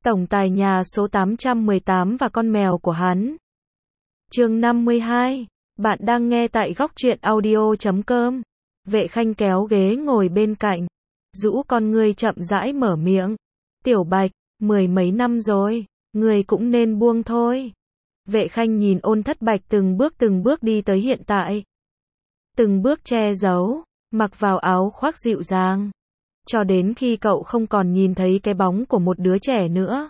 Tổng tài nhà số 818 và con mèo của hắn. Chương 52. Bạn đang nghe tại góc truyện audio.com. Vệ Khanh kéo ghế ngồi bên cạnh, rũ con ngươi chậm rãi mở miệng. Tiểu Bạch, mười mấy năm rồi, người cũng nên buông thôi. Vệ Khanh nhìn Ôn Thất Bạch từng bước đi tới hiện tại. Từng bước che giấu, mặc vào áo khoác dịu dàng. Cho đến khi cậu không còn nhìn thấy cái bóng của một đứa trẻ nữa.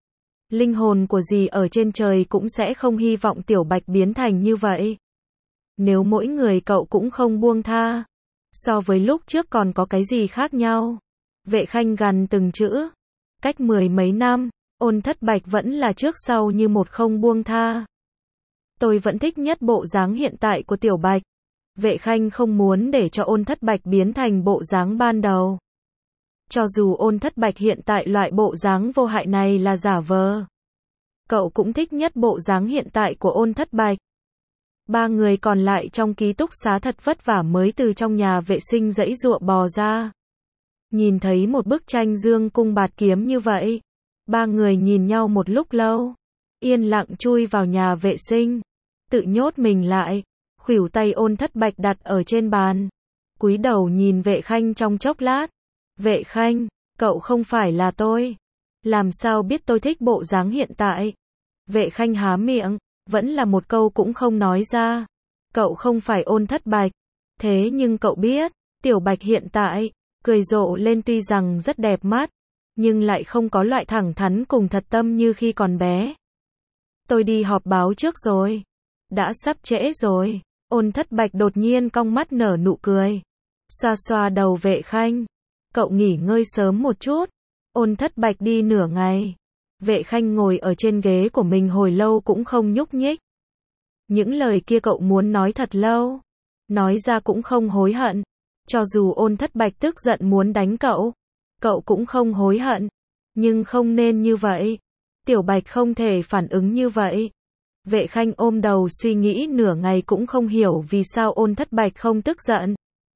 Linh hồn của dì ở trên trời cũng sẽ không hy vọng Tiểu Bạch biến thành như vậy. Nếu mỗi người cậu cũng không buông tha, so với lúc trước còn có cái gì khác nhau? Vệ Khanh gằn từng chữ. Cách mười mấy năm, Ôn Thất Bạch vẫn là trước sau như một không buông tha. Tôi vẫn thích nhất bộ dáng hiện tại của Tiểu Bạch. Vệ Khanh không muốn để cho Ôn Thất Bạch biến thành bộ dáng ban đầu. Cho dù Ôn Thất Bạch hiện tại loại bộ dáng vô hại này là giả vờ, cậu cũng thích nhất bộ dáng hiện tại của Ôn Thất Bạch. Ba người còn lại trong ký túc xá thật vất vả mới từ trong nhà vệ sinh giãy giụa bò ra. Nhìn thấy một bức tranh dương cung bạt kiếm như vậy, ba người nhìn nhau một lúc lâu, yên lặng chui vào nhà vệ sinh, tự nhốt mình lại, khuỷu tay Ôn Thất Bạch đặt ở trên bàn, cúi đầu nhìn Vệ Khanh trong chốc lát. Vệ Khanh, cậu không phải là tôi. Làm sao biết tôi thích bộ dáng hiện tại? Vệ Khanh há miệng, vẫn là một câu cũng không nói ra. Cậu không phải Ôn Thất Bạch. Thế nhưng cậu biết, Tiểu Bạch hiện tại, cười rộ lên tuy rằng rất đẹp mắt, nhưng lại không có loại thẳng thắn cùng thật tâm như khi còn bé. Tôi đi họp báo trước rồi. Đã sắp trễ rồi. Ôn Thất Bạch đột nhiên cong mắt nở nụ cười. Xoa xoa đầu Vệ Khanh. Cậu nghỉ ngơi sớm một chút. Ôn Thất Bạch đi nửa ngày. Vệ Khanh ngồi ở trên ghế của mình hồi lâu cũng không nhúc nhích. Những lời kia cậu muốn nói thật lâu. Nói ra cũng không hối hận. Cho dù Ôn Thất Bạch tức giận muốn đánh cậu, cậu cũng không hối hận. Nhưng không nên như vậy. Tiểu Bạch không thể phản ứng như vậy. Vệ Khanh ôm đầu suy nghĩ nửa ngày cũng không hiểu vì sao Ôn Thất Bạch không tức giận.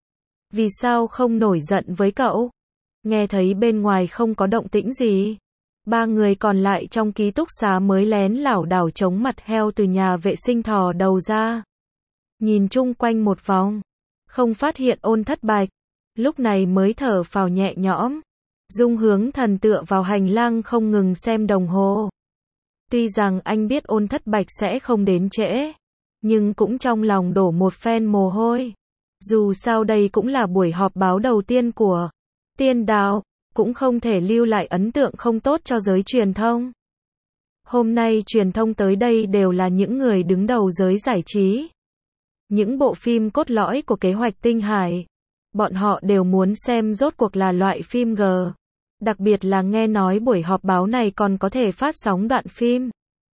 Vì sao không nổi giận với cậu? Nghe thấy bên ngoài không có động tĩnh gì. Ba người còn lại trong ký túc xá mới lén lảo đảo chống mặt heo từ nhà vệ sinh thò đầu ra. Nhìn chung quanh một vòng. Không phát hiện Ôn Thất Bạch. Lúc này mới thở phào nhẹ nhõm. Dung Hướng Thần tựa vào hành lang không ngừng xem đồng hồ. Tuy rằng anh biết Ôn Thất Bạch sẽ không đến trễ, nhưng cũng trong lòng đổ một phen mồ hôi. Dù sao đây cũng là buổi họp báo đầu tiên của Tiên Đạo, cũng không thể lưu lại ấn tượng không tốt cho giới truyền thông. Hôm nay truyền thông tới đây đều là những người đứng đầu giới giải trí. Những bộ phim cốt lõi của kế hoạch Tinh Hải. Bọn họ đều muốn xem rốt cuộc là loại phim G. Đặc biệt là nghe nói buổi họp báo này còn có thể phát sóng đoạn phim.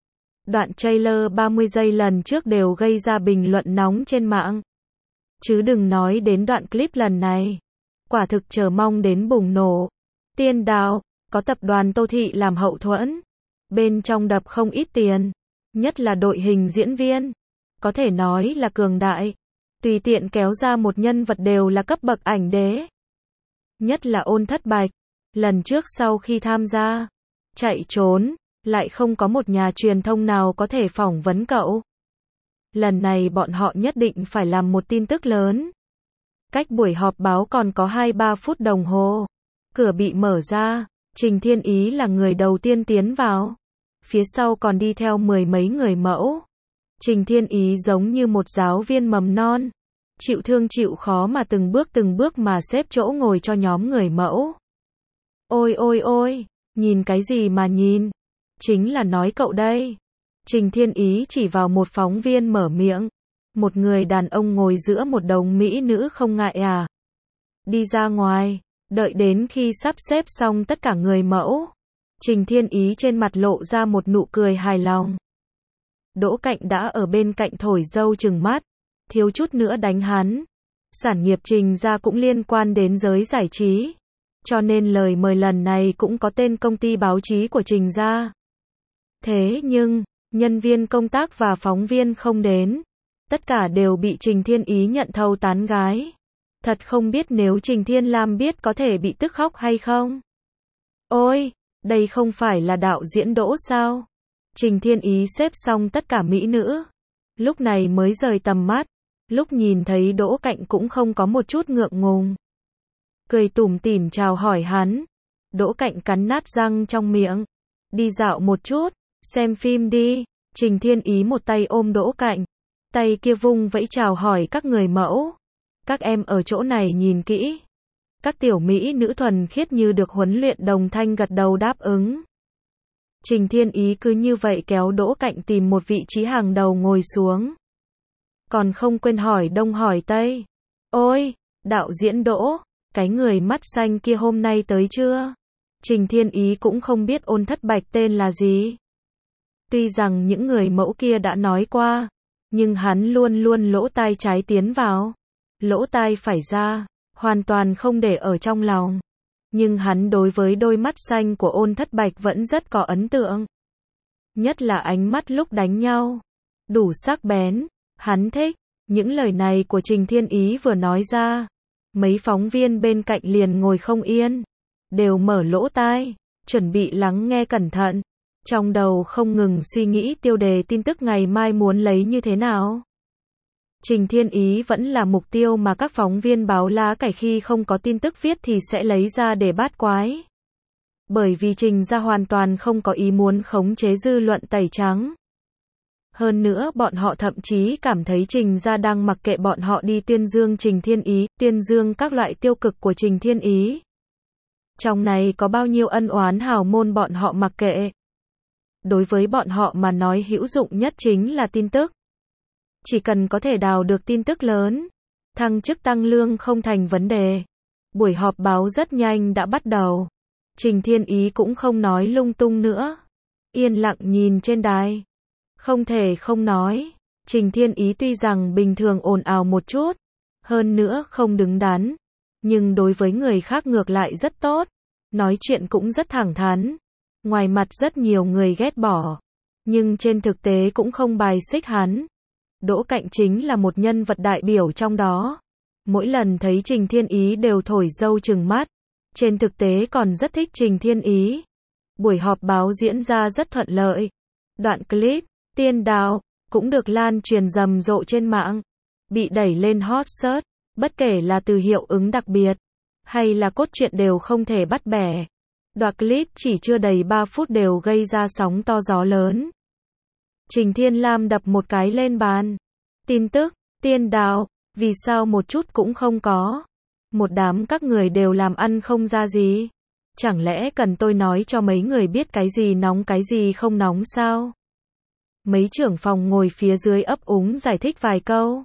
Đoạn trailer 30 giây lần trước đều gây ra bình luận nóng trên mạng. Chứ đừng nói đến đoạn clip lần này. Quả thực chờ mong đến bùng nổ. Tiên Đạo, có tập đoàn Tô Thị làm hậu thuẫn. Bên trong đập không ít tiền. Nhất là đội hình diễn viên. Có thể nói là cường đại. Tùy tiện kéo ra một nhân vật đều là cấp bậc ảnh đế. Nhất là Ôn Thất Bạch. Lần trước sau khi tham gia, chạy trốn, lại không có một nhà truyền thông nào có thể phỏng vấn cậu. Lần này bọn họ nhất định phải làm một tin tức lớn. Cách buổi họp báo còn có 2-3 phút đồng hồ. Cửa bị mở ra, Trình Thiên Ý là người đầu tiên tiến vào. Phía sau còn đi theo mười mấy người mẫu. Trình Thiên Ý giống như một giáo viên mầm non. Chịu thương chịu khó mà từng bước mà xếp chỗ ngồi cho nhóm người mẫu. Ôi ôi ôi, nhìn cái gì mà nhìn? Chính là nói cậu đây. Trình Thiên Ý chỉ vào một phóng viên mở miệng. Một người đàn ông ngồi giữa một đống mỹ nữ không ngại à? Đi ra ngoài, đợi đến khi sắp xếp xong tất cả người mẫu. Trình Thiên Ý trên mặt lộ ra một nụ cười hài lòng. Đỗ Cạnh đã ở bên cạnh thổi dâu chừng mắt, thiếu chút nữa đánh hắn. Sản nghiệp Trình gia cũng liên quan đến giới giải trí. Cho nên lời mời lần này cũng có tên công ty báo chí của Trình gia. Thế nhưng, nhân viên công tác và phóng viên không đến. Tất cả đều bị Trình Thiên Ý nhận thầu tán gái. Thật không biết nếu Trình Thiên Lam biết có thể bị tức khóc hay không. Ôi, Đây không phải là đạo diễn Đỗ sao? Trình Thiên Ý xếp xong tất cả mỹ nữ. Lúc này mới rời tầm mắt. Lúc nhìn thấy Đỗ Cạnh cũng không có một chút ngượng ngùng. Cười tủm tỉm chào hỏi hắn. Đỗ Cạnh cắn nát răng trong miệng. Đi dạo một chút, xem phim đi. Trình Thiên Ý một tay ôm Đỗ Cạnh. Tay kia vung vẫy chào hỏi các người mẫu. Các em ở chỗ này nhìn kỹ. Các tiểu mỹ nữ thuần khiết như được huấn luyện đồng thanh gật đầu đáp ứng. Trình Thiên Ý cứ như vậy kéo Đỗ Cạnh tìm một vị trí hàng đầu ngồi xuống. Còn không quên hỏi đông hỏi tây. Ôi, đạo diễn Đỗ, cái người mắt xanh kia hôm nay tới chưa? Trình Thiên Ý cũng không biết Ôn Thất Bạch tên là gì. Tuy rằng những người mẫu kia đã nói qua, nhưng hắn luôn luôn lỗ tai trái tiến vào, lỗ tai phải ra, hoàn toàn không để ở trong lòng. Nhưng hắn đối với đôi mắt xanh của Ôn Thất Bạch vẫn rất có ấn tượng. Nhất là ánh mắt lúc đánh nhau, đủ sắc bén, hắn thích. Những lời này của Trình Thiên Ý vừa nói ra, mấy phóng viên bên cạnh liền ngồi không yên, đều mở lỗ tai, chuẩn bị lắng nghe cẩn thận, trong đầu không ngừng suy nghĩ tiêu đề tin tức ngày mai muốn lấy như thế nào. Trình Thiên Ý vẫn là mục tiêu mà các phóng viên báo lá cải khi không có tin tức viết thì sẽ lấy ra để bát quái. Bởi vì Trình gia hoàn toàn không có ý muốn khống chế dư luận tẩy trắng. Hơn nữa bọn họ thậm chí cảm thấy Trình gia đang mặc kệ bọn họ đi tuyên dương Trình Thiên Ý, tuyên dương các loại tiêu cực của Trình Thiên Ý. Trong này có bao nhiêu ân oán hào môn bọn họ mặc kệ. Đối với bọn họ mà nói hữu dụng nhất chính là tin tức. Chỉ cần có thể đào được tin tức lớn, thăng chức tăng lương không thành vấn đề. Buổi họp báo rất nhanh đã bắt đầu. Trình Thiên Ý cũng không nói lung tung nữa. Yên lặng nhìn trên đài. Không thể không nói, Trình Thiên Ý tuy rằng bình thường ồn ào một chút, hơn nữa không đứng đắn, nhưng đối với người khác ngược lại rất tốt, nói chuyện cũng rất thẳng thắn. Ngoài mặt rất nhiều người ghét bỏ, nhưng trên thực tế cũng không bài xích hắn. Đỗ Cạnh chính là một nhân vật đại biểu trong đó. Mỗi lần thấy Trình Thiên Ý đều thổi dâu trừng mắt, trên thực tế còn rất thích Trình Thiên Ý. Buổi họp báo diễn ra rất thuận lợi. Đoạn clip Tiên Đào cũng được lan truyền rầm rộ trên mạng, bị đẩy lên hot search, bất kể là từ hiệu ứng đặc biệt hay là cốt truyện đều không thể bắt bẻ. Đoạn clip chỉ chưa đầy 3 phút đều gây ra sóng to gió lớn. Trình Thiên Lam đập một cái lên bàn. Tin tức, Tiên Đào, vì sao một chút cũng không có? Một đám các người đều làm ăn không ra gì. Chẳng lẽ cần tôi nói cho mấy người biết cái gì nóng cái gì không nóng sao? Mấy trưởng phòng ngồi phía dưới ấp úng giải thích vài câu.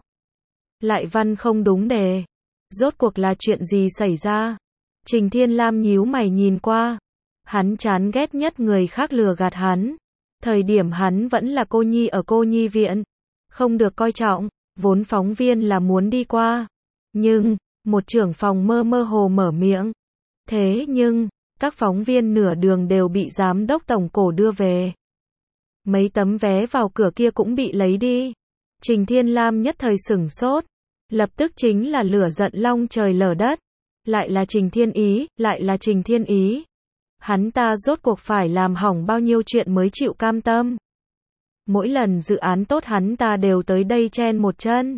Lại văn không đúng đề. Rốt cuộc là chuyện gì xảy ra? Trình Thiên Lam nhíu mày nhìn qua. Hắn chán ghét nhất người khác lừa gạt hắn. Thời điểm hắn vẫn là cô nhi ở cô nhi viện. Không được coi trọng, vốn phóng viên là muốn đi qua. Nhưng, một trưởng phòng mơ hồ mở miệng. Thế nhưng, các phóng viên nửa đường đều bị giám đốc tổng cổ đưa về. Mấy tấm vé vào cửa kia cũng bị lấy đi. Trình Thiên Lam nhất thời sửng sốt. Lập tức chính là lửa giận long trời lở đất. Lại là Trình Thiên Ý, lại là Trình Thiên Ý. Hắn ta rốt cuộc phải làm hỏng bao nhiêu chuyện mới chịu cam tâm. Mỗi lần dự án tốt hắn ta đều tới đây chen một chân.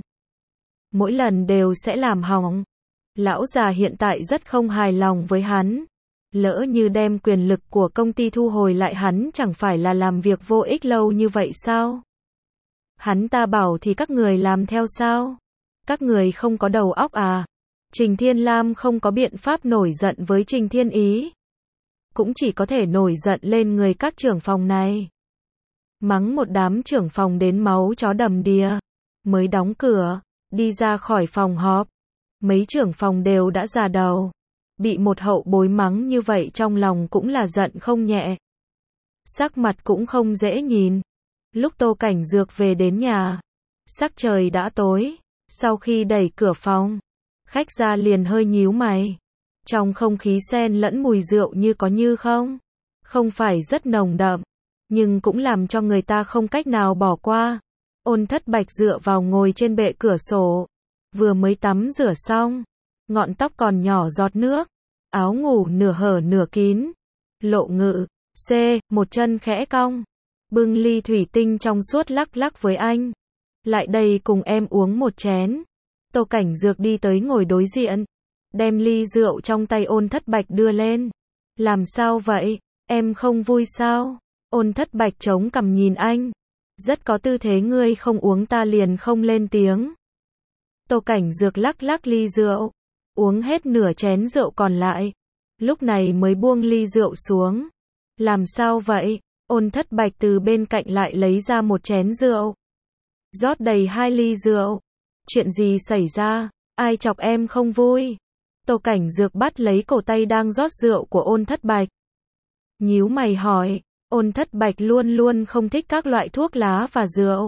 Mỗi lần đều sẽ làm hỏng. Lão già hiện tại rất không hài lòng với hắn. Lỡ như đem quyền lực của công ty thu hồi lại hắn chẳng phải là làm việc vô ích lâu như vậy sao? Hắn ta bảo thì các người làm theo sao? Các người không có đầu óc à? Trình Thiên Lam không có biện pháp nổi giận với Trình Thiên Ý. Cũng chỉ có thể nổi giận lên người các trưởng phòng này. Mắng một đám trưởng phòng đến máu chó đầm đìa. Mới đóng cửa, đi ra khỏi phòng họp. Mấy trưởng phòng đều đã già đầu. Bị một hậu bối mắng như vậy trong lòng cũng là giận không nhẹ. Sắc mặt cũng không dễ nhìn. Lúc Tô Cảnh Dược về đến nhà, sắc trời đã tối. Sau khi đẩy cửa phòng, khách ra liền hơi nhíu mày. Trong không khí xen lẫn mùi rượu như có như không. Không phải rất nồng đậm, nhưng cũng làm cho người ta không cách nào bỏ qua. Ôn Thất Bạch dựa vào ngồi trên bệ cửa sổ. Vừa mới tắm rửa xong, ngọn tóc còn nhỏ giọt nước. Áo ngủ nửa hở nửa kín. Lộ Ngự. C. Một chân khẽ cong. Bưng ly thủy tinh trong suốt lắc lắc với anh. Lại đây cùng em uống một chén. Tô Cảnh Dược đi tới ngồi đối diện. Đem ly rượu trong tay Ôn Thất Bạch đưa lên. Làm sao vậy? Em không vui sao? Ôn Thất Bạch chống cằm nhìn anh. Rất có tư thế, ngươi không uống ta liền không lên tiếng. Tô Cảnh Dược lắc lắc ly rượu. Uống hết nửa chén rượu còn lại. Lúc này mới buông ly rượu xuống. Làm sao vậy? Ôn Thất Bạch từ bên cạnh lại lấy ra một chén rượu. Rót đầy 2 ly rượu. Chuyện gì xảy ra? Ai chọc em không vui? Tô Cảnh Dược bắt lấy cổ tay đang rót rượu của Ôn Thất Bạch. Nhíu mày hỏi. Ôn Thất Bạch luôn luôn không thích các loại thuốc lá và rượu.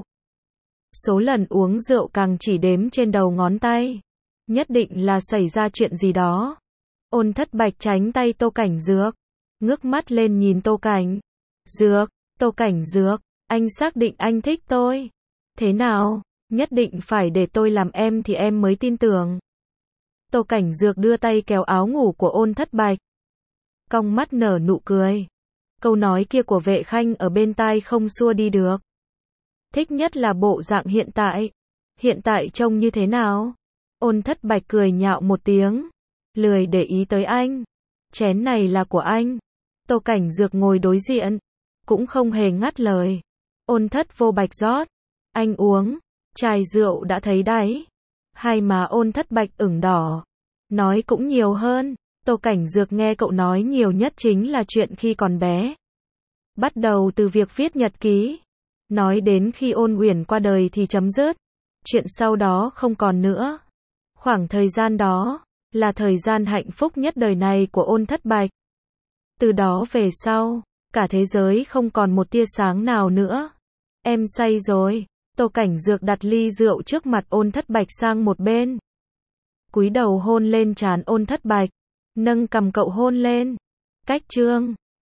Số lần uống rượu càng chỉ đếm trên đầu ngón tay. Nhất định là xảy ra chuyện gì đó. Ôn Thất Bạch tránh tay Tô Cảnh Dược. Ngước mắt lên nhìn Tô Cảnh Dược. Tô Cảnh Dược, anh xác định anh thích tôi. Thế nào? Nhất định phải để tôi làm em thì em mới tin tưởng. Tô Cảnh Dược đưa tay kéo áo ngủ của Ôn Thất Bạch. Cong mắt nở nụ cười. Câu nói kia của Vệ Khanh ở bên tai không xua đi được. Thích nhất là bộ dạng hiện tại. Hiện tại trông như thế nào? Ôn Thất Bạch cười nhạo một tiếng. Lười để ý tới anh. Chén này là của anh. Tô Cảnh Dược ngồi đối diện. Cũng không hề ngắt lời. Ôn Thất Vô Bạch rót. Anh uống. Chai rượu đã thấy đáy. Hai má Ôn Thất Bạch ửng đỏ. Nói cũng nhiều hơn. Tô Cảnh Dược nghe cậu nói nhiều nhất chính là chuyện khi còn bé. Bắt đầu từ việc viết nhật ký. Nói đến khi Ôn Uyển qua đời thì chấm dứt. Chuyện sau đó không còn nữa. Khoảng thời gian đó là thời gian hạnh phúc nhất đời này của Ôn Thất Bạch. Từ đó về sau, cả thế giới không còn một tia sáng nào nữa. Em say rồi. Tô Cảnh Dược đặt ly rượu trước mặt Ôn Thất Bạch sang một bên. Cúi đầu hôn lên trán Ôn Thất Bạch. Nâng cằm cậu hôn lên. Cách chương